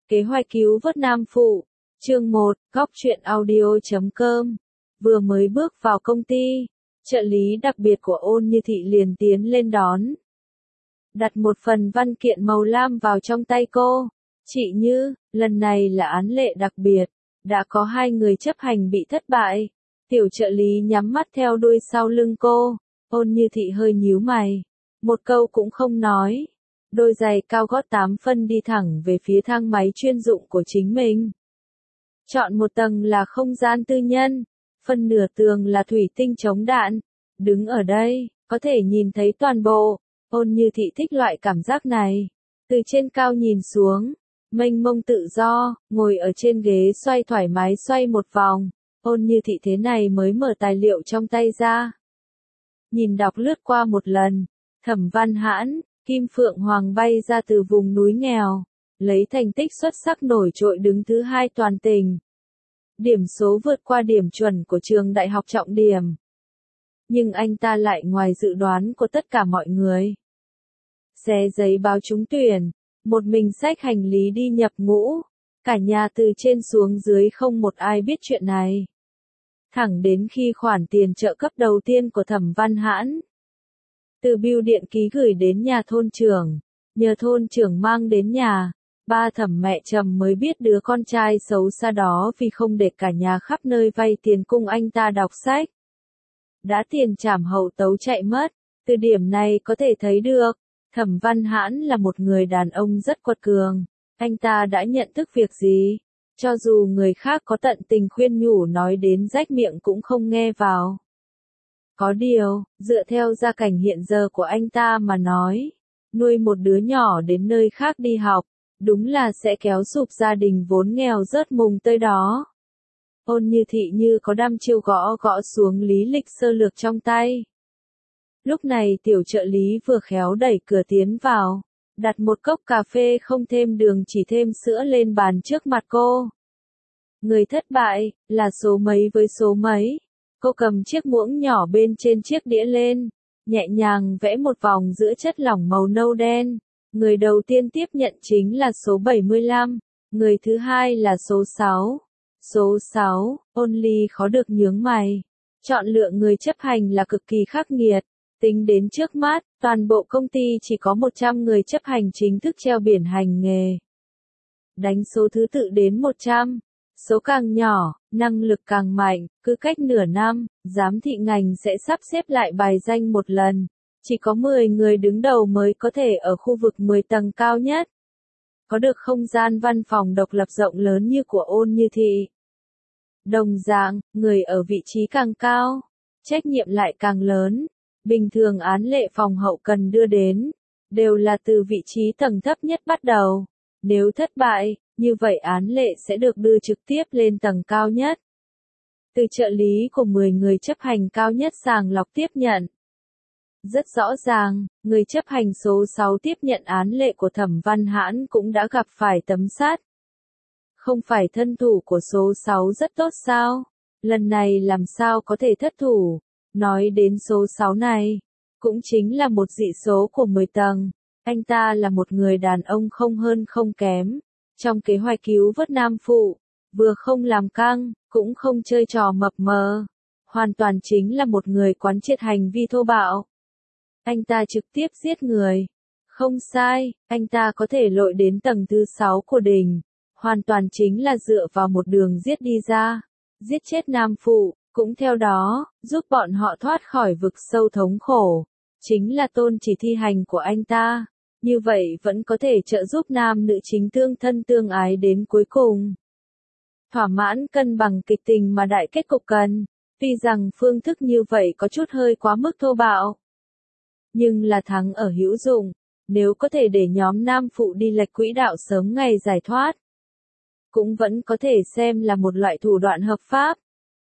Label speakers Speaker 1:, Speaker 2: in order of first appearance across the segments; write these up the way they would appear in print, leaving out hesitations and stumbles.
Speaker 1: Kế hoạch cứu vớt Nam Phụ, chương 1, góc truyện audio.com. Vừa mới bước vào công ty, trợ lý đặc biệt của Ôn Như Thị liền tiến lên đón. Đặt một phần văn kiện màu lam vào trong tay cô. Chị Như, lần này là án lệ đặc biệt, đã có 2 người chấp hành bị thất bại. Tiểu trợ lý nhắm mắt theo đuôi sau lưng cô, Ôn Như Thị hơi nhíu mày, một câu cũng không nói. Đôi giày cao gót 8 phân đi thẳng về phía thang máy chuyên dụng của chính mình. Chọn một tầng là không gian tư nhân, phân nửa tường là thủy tinh chống đạn. Đứng ở đây, có thể nhìn thấy toàn bộ. Ôn Như Thị thích loại cảm giác này. Từ trên cao nhìn xuống, mênh mông tự do, ngồi ở trên ghế xoay thoải mái xoay một vòng. Ôn Như Thị thế này mới mở tài liệu trong tay ra. Nhìn đọc lướt qua một lần, Thẩm Văn Hãn, Kim Phượng Hoàng bay ra từ vùng núi nghèo, lấy thành tích xuất sắc nổi trội đứng thứ 2 toàn tỉnh. Điểm số vượt qua điểm chuẩn của trường đại học trọng điểm. Nhưng anh ta lại ngoài dự đoán của tất cả mọi người. Xé giấy báo trúng tuyển, một mình xách hành lý đi nhập ngũ, cả nhà từ trên xuống dưới không một ai biết chuyện này. Thẳng đến khi khoản tiền trợ cấp đầu tiên của Thẩm Văn Hãn từ bưu điện ký gửi đến nhà thôn trưởng, nhờ thôn trưởng mang đến nhà, ba Thẩm mẹ Trầm mới biết đứa con trai xấu xa đó vì không để cả nhà khắp nơi vay tiền cung anh ta đọc sách. Đã tiền trảm hậu tấu chạy mất, từ điểm này có thể thấy được, Thẩm Văn Hãn là một người đàn ông rất quật cường, anh ta đã nhận thức việc gì, cho dù người khác có tận tình khuyên nhủ nói đến rách miệng cũng không nghe vào. Có điều, dựa theo gia cảnh hiện giờ của anh ta mà nói, nuôi một đứa nhỏ đến nơi khác đi học, đúng là sẽ kéo sụp gia đình vốn nghèo rớt mùng tơi đó. Ôn Như Thị như có đăm chiêu gõ gõ xuống lý lịch sơ lược trong tay. Lúc này tiểu trợ lý vừa khéo đẩy cửa tiến vào, đặt một cốc cà phê không thêm đường chỉ thêm sữa lên bàn trước mặt cô. Người thất bại, là số mấy với số mấy? Cô cầm chiếc muỗng nhỏ bên trên chiếc đĩa lên, nhẹ nhàng vẽ một vòng giữa chất lỏng màu nâu đen. Người đầu tiên tiếp nhận chính là số 75, người thứ hai là số 6. Số 6, Ôn Ly khó được nhướng mày. Chọn lựa người chấp hành là cực kỳ khắc nghiệt. Tính đến trước mắt, toàn bộ công ty chỉ có 100 người chấp hành chính thức treo biển hành nghề. Đánh số thứ tự đến 100. Số càng nhỏ, năng lực càng mạnh, cứ cách nửa năm, giám thị ngành sẽ sắp xếp lại bài danh một lần. Chỉ có 10 người đứng đầu mới có thể ở khu vực 10 tầng cao nhất. Có được không gian văn phòng độc lập rộng lớn như của Ôn Như Thị. Đồng dạng, người ở vị trí càng cao, trách nhiệm lại càng lớn. Bình thường án lệ phòng hậu cần đưa đến, đều là từ vị trí tầng thấp nhất bắt đầu. Nếu thất bại, như vậy án lệ sẽ được đưa trực tiếp lên tầng cao nhất. Từ trợ lý của 10 người chấp hành cao nhất sàng lọc tiếp nhận. Rất rõ ràng, người chấp hành số 6 tiếp nhận án lệ của Thẩm Văn Hãn cũng đã gặp phải tấm sắt. Không phải thân thủ của số 6 rất tốt sao? Lần này làm sao có thể thất thủ? Nói đến số 6 này, cũng chính là một dị số của 10 tầng. Anh ta là một người đàn ông không hơn không kém. Trong kế hoạch cứu vớt Nam Phụ, vừa không làm căng, cũng không chơi trò mập mờ. Hoàn toàn chính là một người quán triệt hành vi thô bạo. Anh ta trực tiếp giết người. Không sai, anh ta có thể lội đến tầng thứ 6 của đỉnh. Hoàn toàn chính là dựa vào một đường giết đi ra. Giết chết Nam Phụ, cũng theo đó, giúp bọn họ thoát khỏi vực sâu thống khổ. Chính là tôn chỉ thi hành của anh ta. Như vậy vẫn có thể trợ giúp nam nữ chính tương thân tương ái đến cuối cùng. Thỏa mãn cân bằng kịch tình mà đại kết cục cần. Tuy rằng phương thức như vậy có chút hơi quá mức thô bạo. Nhưng là thắng ở hữu dụng. Nếu có thể để nhóm Nam Phụ đi lệch quỹ đạo sớm ngày giải thoát, cũng vẫn có thể xem là một loại thủ đoạn hợp pháp.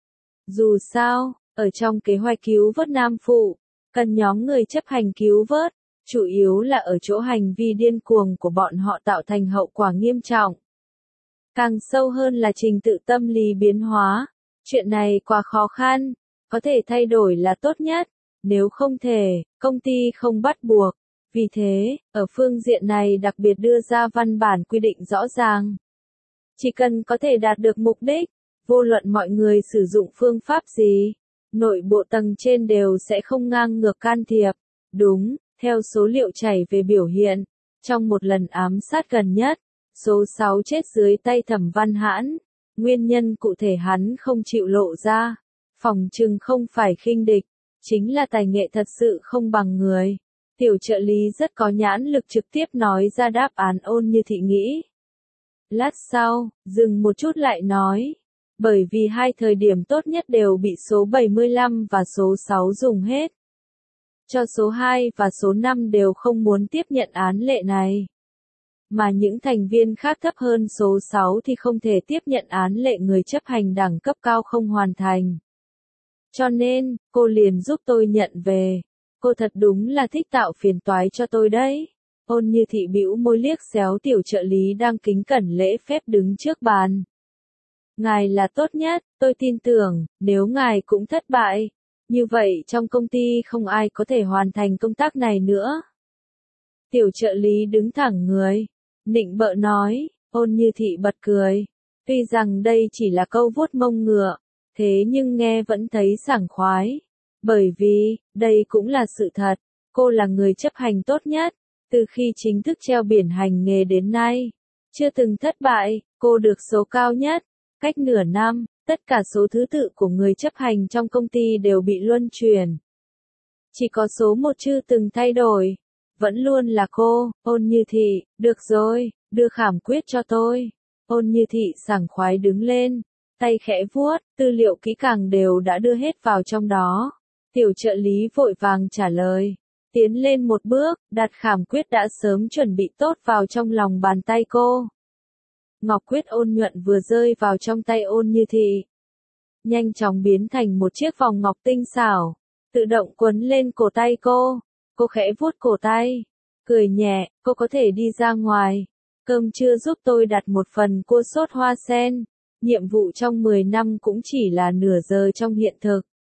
Speaker 1: Dù sao, ở trong kế hoạch cứu vớt Nam Phụ, cần nhóm người chấp hành cứu vớt, chủ yếu là ở chỗ hành vi điên cuồng của bọn họ tạo thành hậu quả nghiêm trọng. Càng sâu hơn là trình tự tâm lý biến hóa. Chuyện này quá khó khăn, có thể thay đổi là tốt nhất, nếu không thể, công ty không bắt buộc. Vì thế, ở phương diện này đặc biệt đưa ra văn bản quy định rõ ràng. Chỉ cần có thể đạt được mục đích, vô luận mọi người sử dụng phương pháp gì, nội bộ tầng trên đều sẽ không ngang ngược can thiệp. Đúng, theo số liệu chảy về biểu hiện, trong một lần ám sát gần nhất, số 6 chết dưới tay Thẩm Văn Hãn. Nguyên nhân cụ thể hắn không chịu lộ ra, phỏng chừng không phải khinh địch, chính là tài nghệ thật sự không bằng người. Tiểu trợ lý rất có nhãn lực trực tiếp nói ra đáp án Ôn Như Thị nghĩ. Lát sau, dừng một chút lại nói, bởi vì hai thời điểm tốt nhất đều bị số 75 và số 6 dùng hết. Cho số 2 và số 5 đều không muốn tiếp nhận án lệ này. Mà những thành viên khác thấp hơn số 6 thì không thể tiếp nhận án lệ người chấp hành đẳng cấp cao không hoàn thành. Cho nên, cô liền giúp tôi nhận về. Cô thật đúng là thích tạo phiền toái cho tôi đấy. Ôn Như Thị bĩu môi liếc xéo tiểu trợ lý đang kính cẩn lễ phép đứng trước bàn. Ngài là tốt nhất, tôi tin tưởng, nếu ngài cũng thất bại, như vậy trong công ty không ai có thể hoàn thành công tác này nữa. Tiểu trợ lý đứng thẳng người, nịnh bợ nói, Ôn Như Thị bật cười. Tuy rằng đây chỉ là câu vuốt mông ngựa, thế nhưng nghe vẫn thấy sảng khoái. Bởi vì, đây cũng là sự thật, cô là người chấp hành tốt nhất, từ khi chính thức treo biển hành nghề đến nay. Chưa từng thất bại, cô được số cao nhất. Cách nửa năm, tất cả số thứ tự của người chấp hành trong công ty đều bị luân chuyển. Chỉ có số một chưa từng thay đổi. Vẫn luôn là cô, Ôn Như Thị, được rồi, đưa khảm quyết cho tôi. Ôn Như Thị sảng khoái đứng lên, tay khẽ vuốt, tư liệu kỹ càng đều đã đưa hết vào trong đó. Tiểu trợ lý vội vàng trả lời, tiến lên một bước, đặt khảm quyết đã sớm chuẩn bị tốt vào trong lòng bàn tay cô. Ngọc quyết ôn nhuận vừa rơi vào trong tay Ôn Như Thị, nhanh chóng biến thành một chiếc vòng ngọc tinh xảo, tự động quấn lên cổ tay cô. Cô khẽ vuốt cổ tay, cười nhẹ, cô có thể đi ra ngoài. Cơm trưa giúp tôi đặt một phần cua sốt hoa sen. Nhiệm vụ trong 10 năm cũng chỉ là nửa giờ trong hiện thực.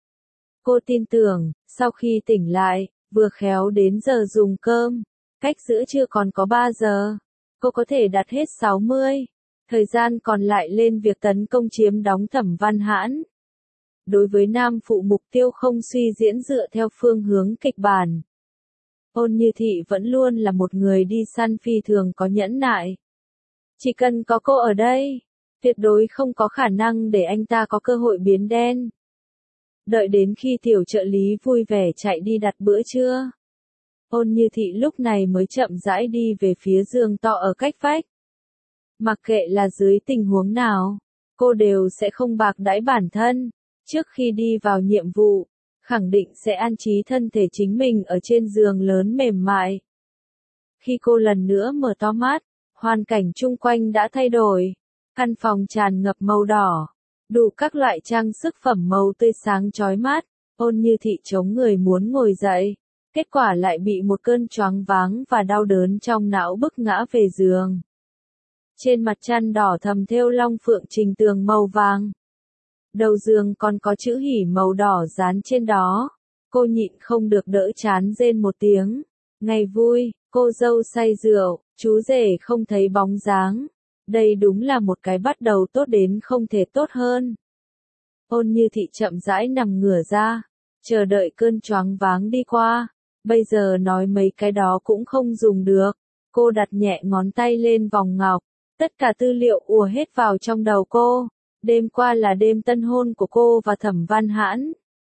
Speaker 1: Cô tin tưởng, sau khi tỉnh lại, vừa khéo đến giờ dùng cơm. Cách giữa trưa còn có 3 giờ. Cô có thể đặt hết 60. Thời gian còn lại lên việc tấn công chiếm đóng Thẩm Văn Hãn. Đối với nam phụ mục tiêu không suy diễn dựa theo phương hướng kịch bản. Ôn Như Thị vẫn luôn là một người đi săn phi thường có nhẫn nại. Chỉ cần có cô ở đây, tuyệt đối không có khả năng để anh ta có cơ hội biến đen. Đợi đến khi tiểu trợ lý vui vẻ chạy đi đặt bữa trưa, Ôn Như Thị lúc này mới chậm rãi đi về phía giường to ở cách vách. Mặc kệ là dưới tình huống nào, cô đều sẽ không bạc đãi bản thân. Trước khi đi vào nhiệm vụ, khẳng định sẽ an trí thân thể chính mình ở trên giường lớn mềm mại. Khi cô lần nữa mở to mắt, hoàn cảnh chung quanh đã thay đổi. Căn phòng tràn ngập màu đỏ, đủ các loại trang sức phẩm màu tươi sáng chói mắt. Ôn Như Thị chống người muốn ngồi dậy, kết quả lại bị một cơn choáng váng và đau đớn trong não bức ngã về giường. Trên mặt chăn đỏ thầm thêu long phượng trình tường màu vàng. Đầu giường còn có chữ hỉ màu đỏ dán trên đó. Cô nhịn không được đỡ chán rên một tiếng. Ngày vui, cô dâu say rượu, chú rể không thấy bóng dáng. Đây đúng là một cái bắt đầu tốt đến không thể tốt hơn. Ôn Như Thị chậm rãi nằm ngửa ra, chờ đợi cơn choáng váng đi qua. Bây giờ nói mấy cái đó cũng không dùng được. Cô đặt nhẹ ngón tay lên vòng ngọc. Tất cả tư liệu ùa hết vào trong đầu cô. Đêm qua là đêm tân hôn của cô và Thẩm Văn Hãn.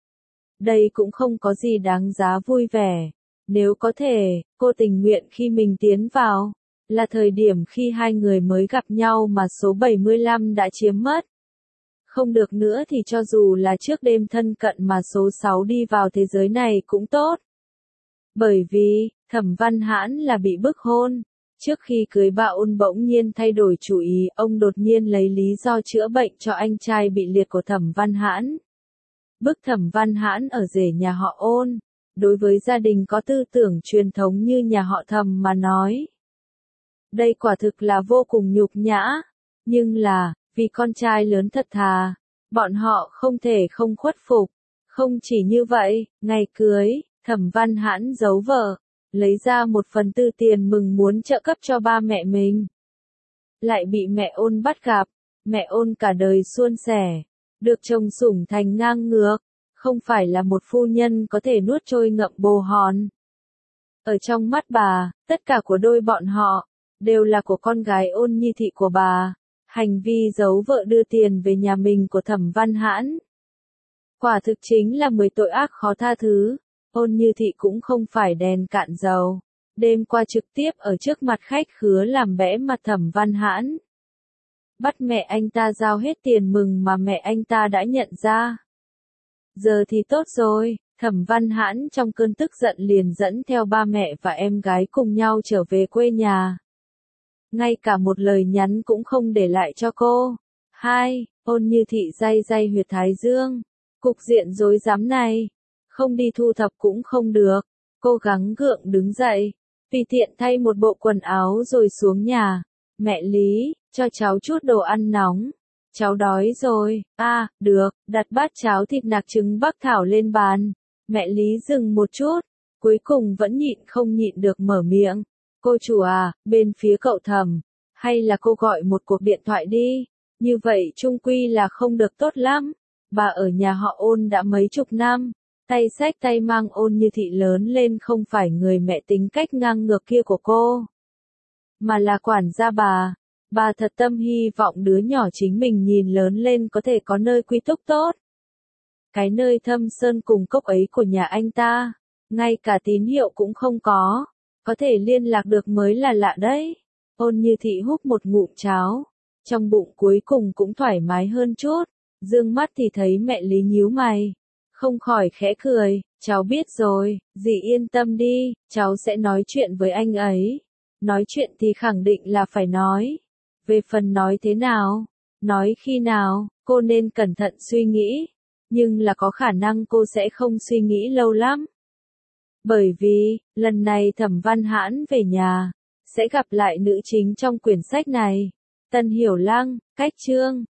Speaker 1: Đây cũng không có gì đáng giá vui vẻ. Nếu có thể, cô tình nguyện khi mình tiến vào. Là thời điểm khi hai người mới gặp nhau mà số 75 đã chiếm mất. Không được nữa thì cho dù là trước đêm thân cận mà số 6 đi vào thế giới này cũng tốt. Bởi vì, Thẩm Văn Hãn là bị bức hôn. Trước khi cưới bà Ôn bỗng nhiên thay đổi chủ ý, ông đột nhiên lấy lý do chữa bệnh cho anh trai bị liệt của Thẩm Văn Hãn. Bức Thẩm Văn Hãn ở rể nhà họ Ôn. Đối với gia đình có tư tưởng truyền thống như nhà họ Thẩm mà nói, đây quả thực là vô cùng nhục nhã. Nhưng là, vì con trai lớn thật thà, bọn họ không thể không khuất phục. Không chỉ như vậy, ngày cưới, Thẩm Văn Hãn giấu vợ, lấy ra 1/4 tiền mừng muốn trợ cấp cho ba mẹ mình. lại bị mẹ ôn bắt gặp. Mẹ ôn cả đời suôn sẻ, được chồng sủng thành ngang ngược, không phải là một phu nhân có thể nuốt trôi ngậm bồ hòn. Ở trong mắt bà, tất cả của đôi bọn họ, đều là của con gái Ôn Nhi Thị của bà. Hành vi giấu vợ đưa tiền về nhà mình của Thẩm Văn Hãn, quả thực chính là 10 tội ác khó tha thứ. Ôn Như Thị cũng không phải đèn cạn dầu, đêm qua trực tiếp ở trước mặt khách khứa làm bẽ mặt Thẩm Văn Hãn. Bắt mẹ anh ta giao hết tiền mừng mà mẹ anh ta đã nhận ra. Giờ thì tốt rồi, Thẩm Văn Hãn trong cơn tức giận liền dẫn theo ba mẹ và em gái cùng nhau trở về quê nhà. Ngay cả một lời nhắn cũng không để lại cho cô. Ôn Như Thị day day huyệt thái dương. Cục diện rối rắm này, không đi thu thập cũng không được. Cô gắng gượng đứng dậy, tùy tiện thay một bộ quần áo rồi xuống nhà. Mẹ Lý, cho cháu chút đồ ăn nóng. Cháu đói rồi. Được, đặt bát cháo thịt nạc trứng bắc thảo lên bàn. Mẹ Lý dừng một chút, cuối cùng vẫn không nhịn được mở miệng. Cô chủ à, bên phía cậu Thẩm, hay là cô gọi một cuộc điện thoại đi, như vậy chung quy là không được tốt lắm. Bà ở nhà họ Ôn đã mấy chục năm, tay xách tay mang Ôn Như Thị lớn lên không phải người mẹ tính cách ngang ngược kia của cô, mà là quản gia bà. Bà thật tâm hy vọng đứa nhỏ chính mình nhìn lớn lên có thể có nơi quy túc tốt. Cái nơi thâm sơn cùng cốc ấy của nhà anh ta, ngay cả tín hiệu cũng không có thể liên lạc được mới là lạ đấy. Ôn Như Thị húp một ngụm cháo, trong bụng cuối cùng cũng thoải mái hơn chút, dương mắt thì thấy mẹ Lý nhíu mày, không khỏi khẽ cười, cháu biết rồi, dì yên tâm đi, cháu sẽ nói chuyện với anh ấy. Nói chuyện thì khẳng định là phải nói. Về phần nói thế nào, nói khi nào, cô nên cẩn thận suy nghĩ, nhưng là có khả năng cô sẽ không suy nghĩ lâu lắm. Bởi vì, lần này Thẩm Văn Hãn về nhà, sẽ gặp lại nữ chính trong quyển sách này, Tân Hiểu Lăng, cách chương.